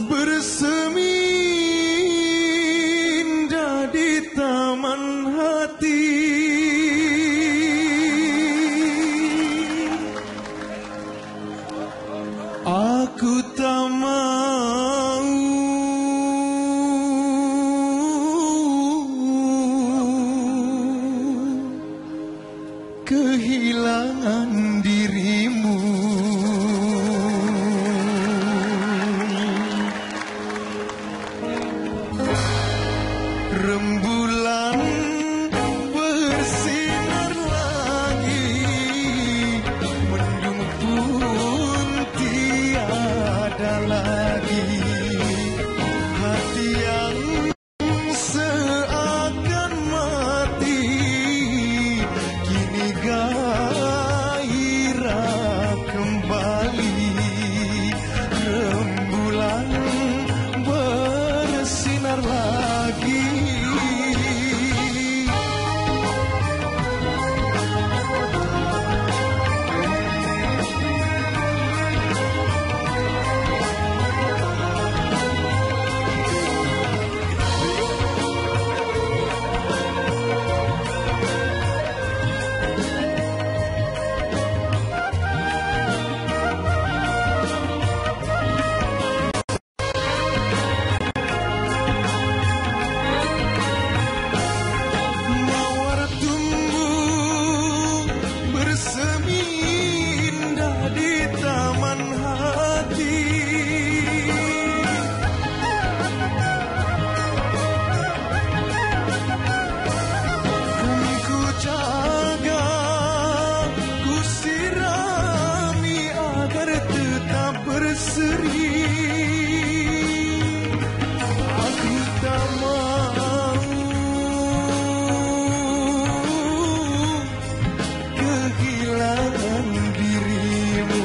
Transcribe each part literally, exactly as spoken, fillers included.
bersemi indah di taman hati. Aku tak mau kehilangan dirimu. Rembulan bersinar lagi, mendung pun tiada lagi. Hati yang seakan mati kini gairah kembali. Rembulan bersinar lagi. Mawar tumbuh bersemi indah di taman hati. Kan ku jaga, ku sirami agar tetap berseri. Aku tak mau kehilangan dirimu.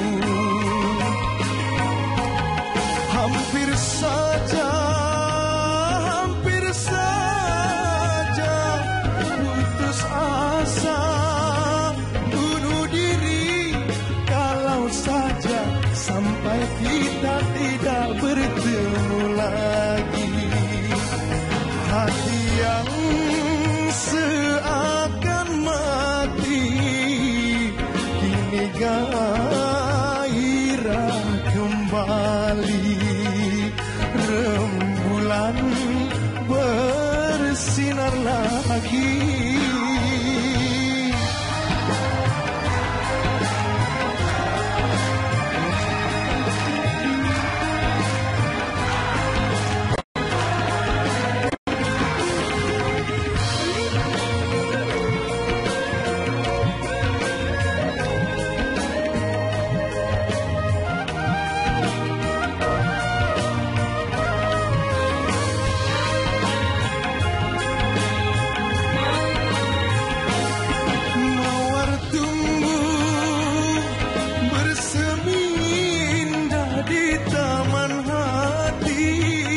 Hampir saja, hampir saja putus asa, bunuh diri kalau saja sampai kita tidak bertemu lagi. Hati yang seakan mati kini gairah kembali. Rembulan bersinar lagi. Mawar tumbuh bersemi indah di taman hati.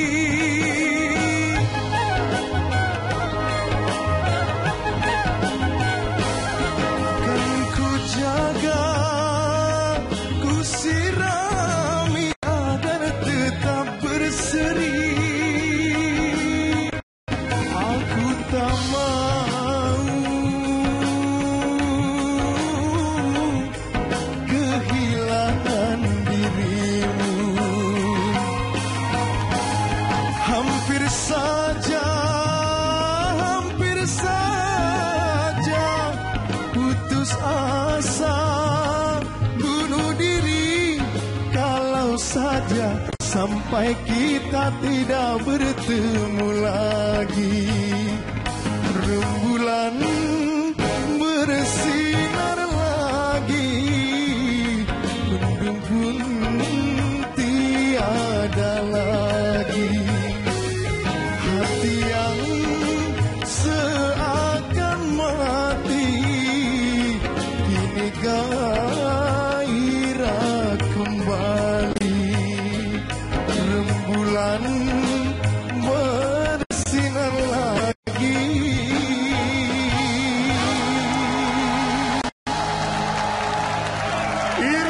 Kan ku jaga, ku sirami agar tetap berseri. Aku tak mau kehilangan dirimu. Hampir saja, hampir saja putus asa, bunuh diri kalau saja sampai kita tidak bertemu lagi. Rembulan bersinar lagi, mendung pun tiada lagi. Hati yang seakan mati kini gairah kembali. Rembulan bersinar lagi. Ir